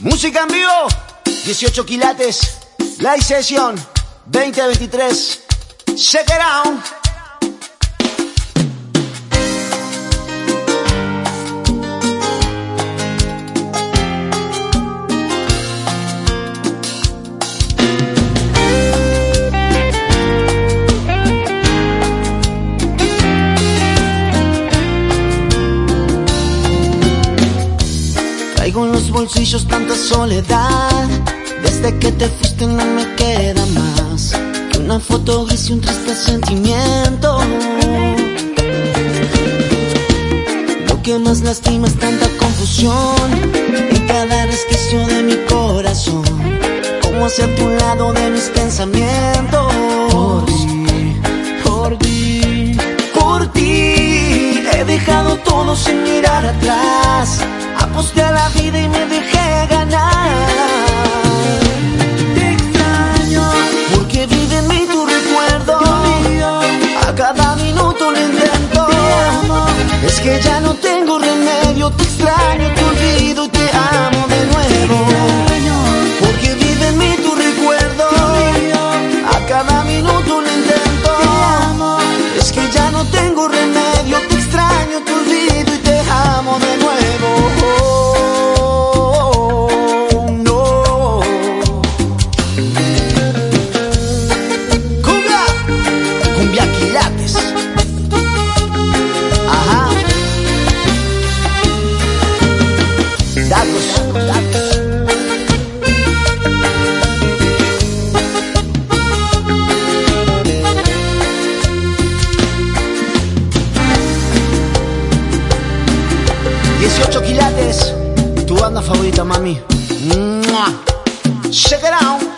Música en vivo, 18 quilates, Live Session 2023. Check it out. Traigo en los bolsillos tanta soledad. Desde que te fuiste no me queda más que una foto gris y un triste sentimiento. Lo que más lastima es tanta confusión en cada resquicio de mi corazón. Cómo hacerte un lado de mis pensamientos. Por ti, por ti he dejado todo sin mirar atrás. Aposté a la vida y me dejé ganar. Te extraño porque vive en mí tu recuerdo. A cada minuto lo intento. Es que ya no tengo remedio. Te extraño, te olvido y te amo de nuevo. Porque vive en mí tu recuerdo. A cada minuto lo intento. Es que ya no tengo remedio. Te extraño, te olvido y te amo de nuevo. Quilates, tu banda favorita, mami. Check it out.